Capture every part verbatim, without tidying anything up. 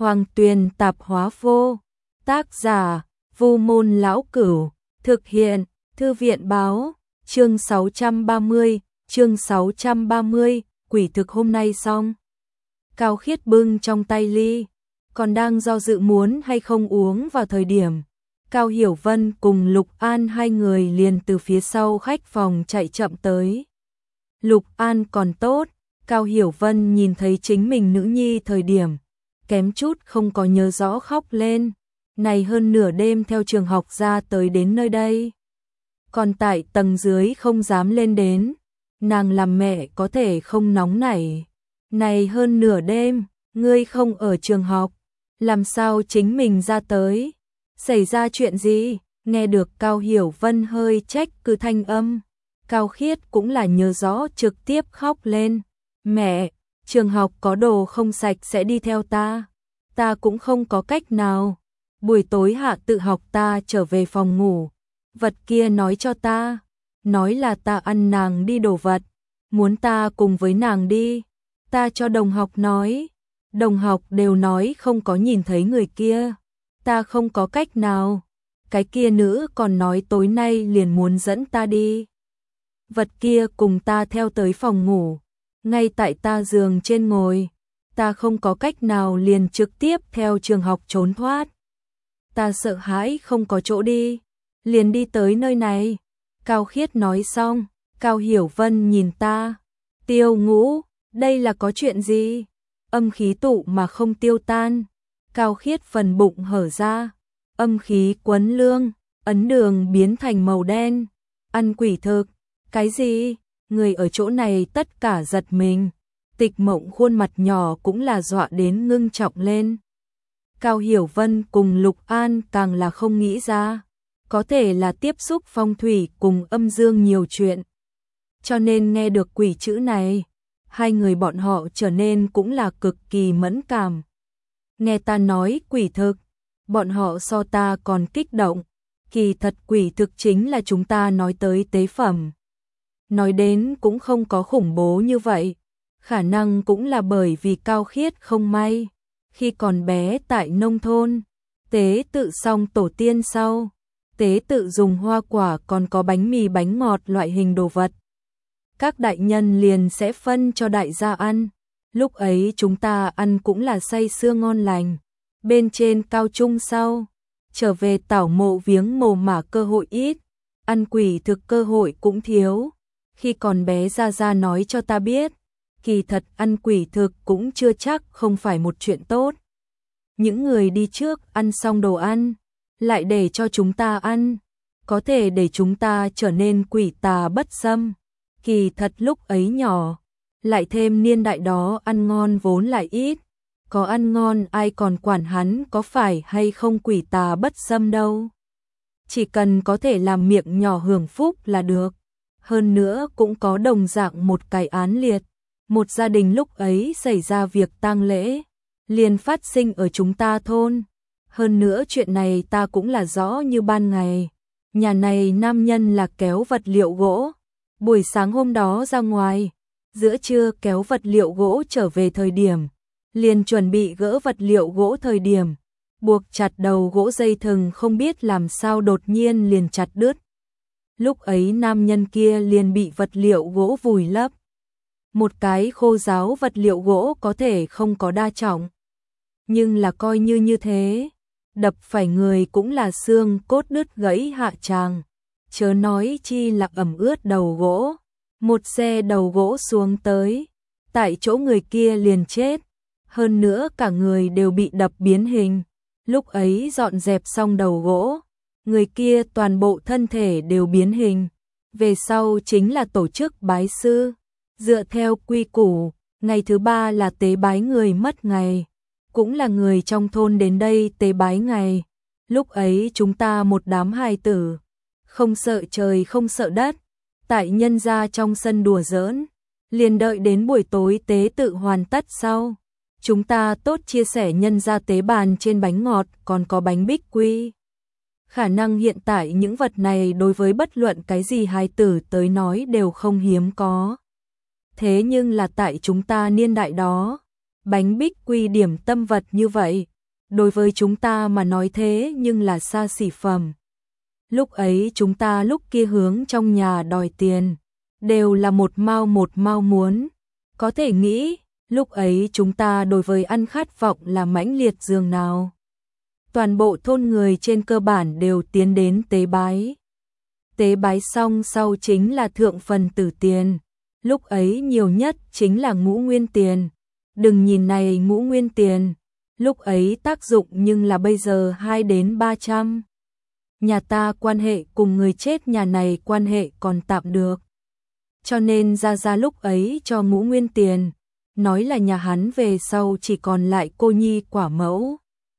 Hoàng Tuyền Tạp Hóa Vô. Tác giả: Vu Môn Lão Cửu. Thực hiện: Thư viện báo. Chương sáu trăm ba mươi, chương sáu trăm ba mươi, quỷ thực hôm nay xong. Cao Khiết bưng trong tay ly, còn đang do dự muốn hay không uống vào thời điểm Cao Hiểu Vân cùng Lục An hai người liền từ phía sau khách phòng chạy chậm tới. Lục An còn tốt, Cao Hiểu Vân nhìn thấy chính mình nữ nhi thời điểm kém chút không có nhớ rõ khóc lên, này hơn nửa đêm theo trường học ra tới đến nơi đây. Còn tại tầng dưới không dám lên đến, nàng làm mẹ có thể không nóng nảy. Này hơn nửa đêm, ngươi không ở trường học, làm sao chính mình ra tới? Xảy ra chuyện gì? Nghe được Cao Hiểu Vân hơi trách cứ thanh âm, Cao Khiết cũng là nhớ rõ trực tiếp khóc lên. Mẹ, trường học có đồ không sạch sẽ đi theo ta, ta cũng không có cách nào. Buổi tối hạ tự học ta trở về phòng ngủ, vật kia nói cho ta, nói là ta ăn nàng đi đồ vật, muốn ta cùng với nàng đi. Ta cho đồng học nói, đồng học đều nói không có nhìn thấy người kia, ta không có cách nào. Cái kia nữ còn nói tối nay liền muốn dẫn ta đi. Vật kia cùng ta theo tới phòng ngủ, ngay tại ta giường trên ngồi, ta không có cách nào liền trực tiếp theo trường học trốn thoát. Ta sợ hãi không có chỗ đi, liền đi tới nơi này. Cao Khiết nói xong, Cao Hiểu Vân nhìn ta, Tiêu Ngũ, đây là có chuyện gì? Âm khí tụ mà không tiêu tan. Cao Khiết phần bụng hở ra, âm khí quấn lương, ấn đường biến thành màu đen. Ăn quỷ thực, cái gì? Người ở chỗ này tất cả giật mình. Tịch Mộng khuôn mặt nhỏ cũng là dọa đến ngưng trọng lên. Cao Hiểu Vân cùng Lục An càng là không nghĩ ra, có thể là tiếp xúc phong thủy cùng âm dương nhiều chuyện, cho nên nghe được quỷ chữ này, hai người bọn họ trở nên cũng là cực kỳ mẫn cảm. Nghe ta nói quỷ thực, bọn họ so ta còn kích động. Kỳ thật quỷ thực chính là chúng ta nói tới tế phẩm. Nói đến cũng không có khủng bố như vậy, khả năng cũng là bởi vì Cao Khiết không may khi còn bé tại nông thôn, tế tự xong tổ tiên sau, tế tự dùng hoa quả còn có bánh mì bánh ngọt loại hình đồ vật. Các đại nhân liền sẽ phân cho đại gia ăn, lúc ấy chúng ta ăn cũng là say sưa ngon lành. Bên trên cao trung sau, trở về tảo mộ viếng mồ mả cơ hội ít, ăn quỷ thực cơ hội cũng thiếu. Khi còn bé Gia Gia nói cho ta biết, kỳ thật ăn quỷ thực cũng chưa chắc không phải một chuyện tốt. Những người đi trước ăn xong đồ ăn, lại để cho chúng ta ăn, có thể để chúng ta trở nên quỷ tà bất xâm. Kỳ thật lúc ấy nhỏ, lại thêm niên đại đó ăn ngon vốn lại ít, có ăn ngon ai còn quản hắn có phải hay không quỷ tà bất xâm đâu. Chỉ cần có thể làm miệng nhỏ hưởng phúc là được. Hơn nữa cũng có đồng dạng một cái án liệt, một gia đình lúc ấy xảy ra việc tang lễ, liền phát sinh ở chúng ta thôn. Hơn nữa chuyện này ta cũng là rõ như ban ngày. Nhà này nam nhân là kéo vật liệu gỗ, buổi sáng hôm đó ra ngoài, giữa trưa kéo vật liệu gỗ trở về thời điểm, liền chuẩn bị gỡ vật liệu gỗ thời điểm, buộc chặt đầu gỗ dây thừng không biết làm sao đột nhiên liền chặt đứt. Lúc ấy nam nhân kia liền bị vật liệu gỗ vùi lấp. Một cái khô ráo vật liệu gỗ có thể không có đa trọng, nhưng là coi như như thế, đập phải người cũng là xương cốt đứt gãy hạ tràng, chớ nói chi là ẩm ướt đầu gỗ. Một xe đầu gỗ xuống tới, tại chỗ người kia liền chết, hơn nữa cả người đều bị đập biến hình. Lúc ấy dọn dẹp xong đầu gỗ, người kia toàn bộ thân thể đều biến hình. Về sau chính là tổ chức bái sư, dựa theo quy củ, ngày thứ ba là tế bái người mất ngày, cũng là người trong thôn đến đây tế bái ngày. Lúc ấy chúng ta một đám hài tử, không sợ trời không sợ đất, tại nhân gia trong sân đùa giỡn, liền đợi đến buổi tối tế tự hoàn tất sau, chúng ta tốt chia sẻ nhân gia tế bàn trên bánh ngọt còn có bánh bích quy. Khả năng hiện tại những vật này đối với bất luận cái gì hài tử tới nói đều không hiếm có. Thế nhưng là tại chúng ta niên đại đó, bánh bích quy điểm tâm vật như vậy, đối với chúng ta mà nói thế nhưng là xa xỉ phẩm. Lúc ấy chúng ta lúc kia hướng trong nhà đòi tiền, đều là một mao một mao muốn. Có thể nghĩ, lúc ấy chúng ta đối với ăn khát vọng là mãnh liệt dường nào. Toàn bộ thôn người trên cơ bản đều tiến đến tế bái. Tế bái xong sau chính là thượng phần tử tiền. Lúc ấy nhiều nhất chính là ngũ nguyên tiền. Đừng nhìn này ngũ nguyên tiền, lúc ấy tác dụng nhưng là bây giờ hai đến ba trăm. Nhà ta quan hệ cùng người chết nhà này quan hệ còn tạm được. Cho nên ra ra lúc ấy cho ngũ nguyên tiền, nói là nhà hắn về sau chỉ còn lại cô nhi quả mẫu.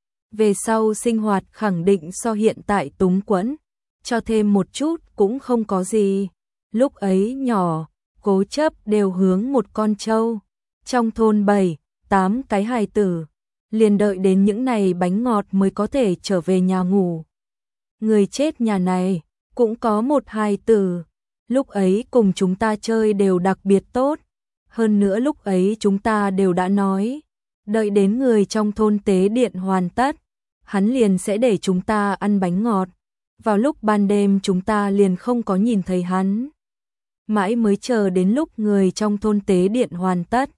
Về sau sinh hoạt khẳng định so hiện tại túng quẫn, cho thêm một chút cũng không có gì. Lúc ấy nhỏ, cố chấp đều hướng một con trâu. Trong thôn bảy, tám cái hài tử, liền đợi đến những này bánh ngọt mới có thể trở về nhà ngủ. Người chết nhà này cũng có một hài tử, lúc ấy cùng chúng ta chơi đều đặc biệt tốt. Hơn nữa lúc ấy chúng ta đều đã nói, đợi đến người trong thôn tế điện hoàn tất, hắn liền sẽ để chúng ta ăn bánh ngọt. Vào lúc ban đêm chúng ta liền không có nhìn thấy hắn. Mãi mới chờ đến lúc người trong thôn tế điện hoàn tất.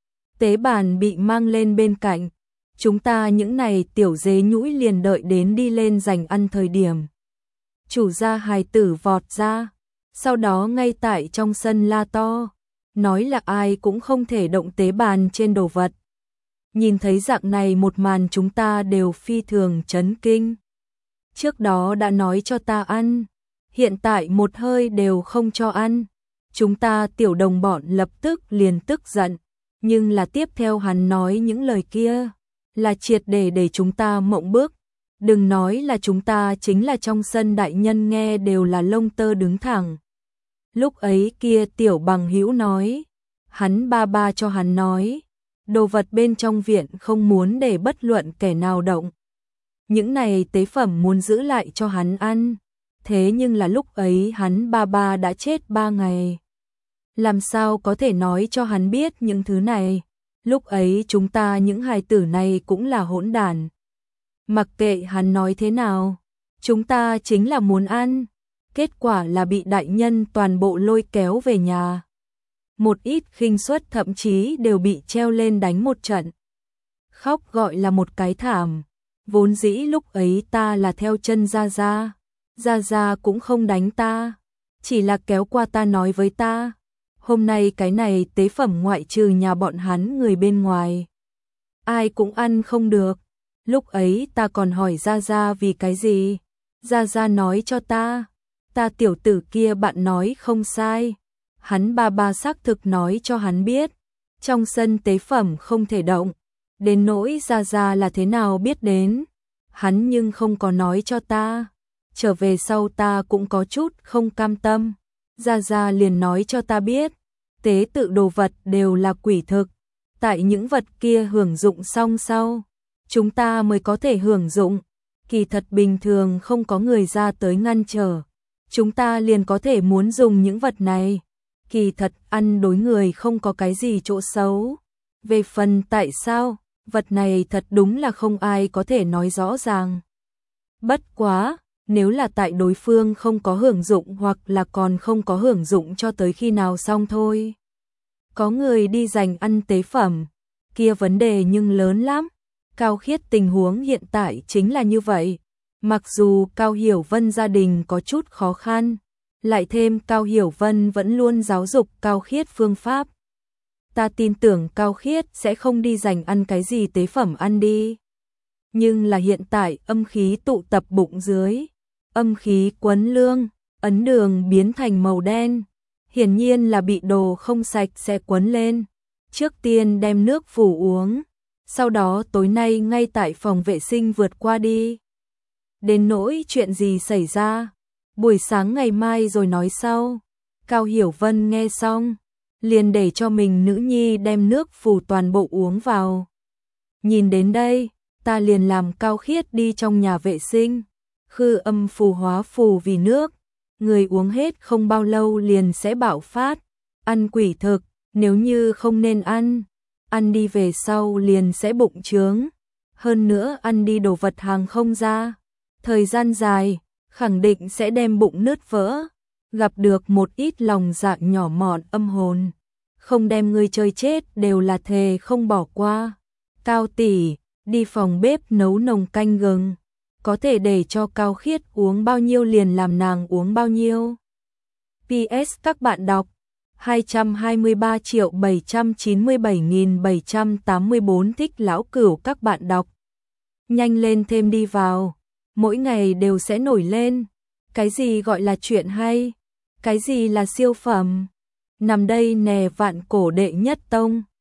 Tế bàn bị mang lên bên cạnh, chúng ta những này tiểu dế nhũi liền đợi đến đi lên giành ăn thời điểm. Chủ gia hài tử vọt ra, sau đó ngay tại trong sân la to, nói là ai cũng không thể động tế bàn trên đồ vật. Nhìn thấy dạng này một màn chúng ta đều phi thường chấn kinh. Trước đó đã nói cho ta ăn, hiện tại một hơi đều không cho ăn. Chúng ta tiểu đồng bọn lập tức liền tức giận, nhưng là tiếp theo hắn nói những lời kia, là triệt để để chúng ta mộng bức. Đừng nói là chúng ta, chính là trong sân đại nhân nghe đều là lông tơ đứng thẳng. Lúc ấy kia tiểu bằng hữu nói, hắn ba ba cho hắn nói, đồ vật bên trong viện không muốn để bất luận kẻ nào động. Những này tế phẩm muốn giữ lại cho hắn ăn, thế nhưng là lúc ấy hắn ba ba đã chết ba ngày. Làm sao có thể nói cho hắn biết những thứ này? Lúc ấy chúng ta những hài tử này cũng là hỗn đản. Mặc kệ hắn nói thế nào, chúng ta chính là muốn ăn. Kết quả là bị đại nhân toàn bộ lôi kéo về nhà. Một ít khinh suất thậm chí đều bị treo lên đánh một trận. Khóc gọi là một cái thảm. Vốn dĩ lúc ấy ta là theo chân Gia Gia. Gia Gia cũng không đánh ta, chỉ là kéo qua ta nói với ta, hôm nay cái này tế phẩm ngoại trừ nhà bọn hắn người bên ngoài, ai cũng ăn không được. Lúc ấy ta còn hỏi Gia Gia vì cái gì, Gia Gia nói cho ta, ta tiểu tử kia bạn nói không sai, hắn ba ba xác thực nói cho hắn biết, trong sân tế phẩm không thể động, đến nỗi Gia Gia là thế nào biết đến, hắn nhưng không có nói cho ta. Trở về sau ta cũng có chút không cam tâm, Gia Gia liền nói cho ta biết, tế tự đồ vật đều là quỷ thực, tại những vật kia hưởng dụng xong sau, chúng ta mới có thể hưởng dụng, kỳ thật bình thường không có người ra tới ngăn trở, chúng ta liền có thể muốn dùng những vật này, kỳ thật ăn đối người không có cái gì chỗ xấu. Về phần tại sao, vật này thật đúng là không ai có thể nói rõ ràng. Bất quá, nếu là tại đối phương không có hưởng dụng hoặc là còn không có hưởng dụng cho tới khi nào xong thôi. Có người đi giành ăn tế phẩm, kia vấn đề nhưng lớn lắm. Cao Khiết tình huống hiện tại chính là như vậy. Mặc dù Cao Hiểu Vân gia đình có chút khó khăn, lại thêm Cao Hiểu Vân vẫn luôn giáo dục Cao Khiết phương pháp. Ta tin tưởng Cao Khiết sẽ không đi giành ăn cái gì tế phẩm ăn đi. Nhưng là hiện tại âm khí tụ tập bụng dưới, âm khí quấn lương, ấn đường biến thành màu đen, hiển nhiên là bị đồ không sạch sẽ quấn lên. Trước tiên đem nước phủ uống, sau đó tối nay ngay tại phòng vệ sinh vượt qua đi. Đến nỗi chuyện gì xảy ra, buổi sáng ngày mai rồi nói sau. Cao Hiểu Vân nghe xong, liền để cho mình nữ nhi đem nước phủ toàn bộ uống vào. Nhìn đến đây, ta liền làm Cao Khiết đi trong nhà vệ sinh, khư âm phù hóa phù vì nước, người uống hết không bao lâu liền sẽ bạo phát, ăn quỷ thực, nếu như không nên ăn, ăn đi về sau liền sẽ bụng trướng. hơn nữa ăn đi đồ vật hàng không ra, thời gian dài, khẳng định sẽ đem bụng nứt vỡ, gặp được một ít lòng dạ nhỏ mọn âm hồn, không đem ngươi chơi chết đều là thề không bỏ qua. Cao tỷ, đi phòng bếp nấu nồng canh gừng, có thể để cho Cao Khiết uống bao nhiêu liền làm nàng uống bao nhiêu. pê ét các bạn đọc hai trăm hai mươi ba triệu bảy trăm chín mươi bảy nghìn bảy trăm tám mươi bốn thích lão cửu các bạn đọc. Nhanh lên thêm đi vào, mỗi ngày đều sẽ nổi lên. Cái gì gọi là chuyện hay? Cái gì là siêu phẩm? Nằm đây nè vạn cổ đệ nhất tông.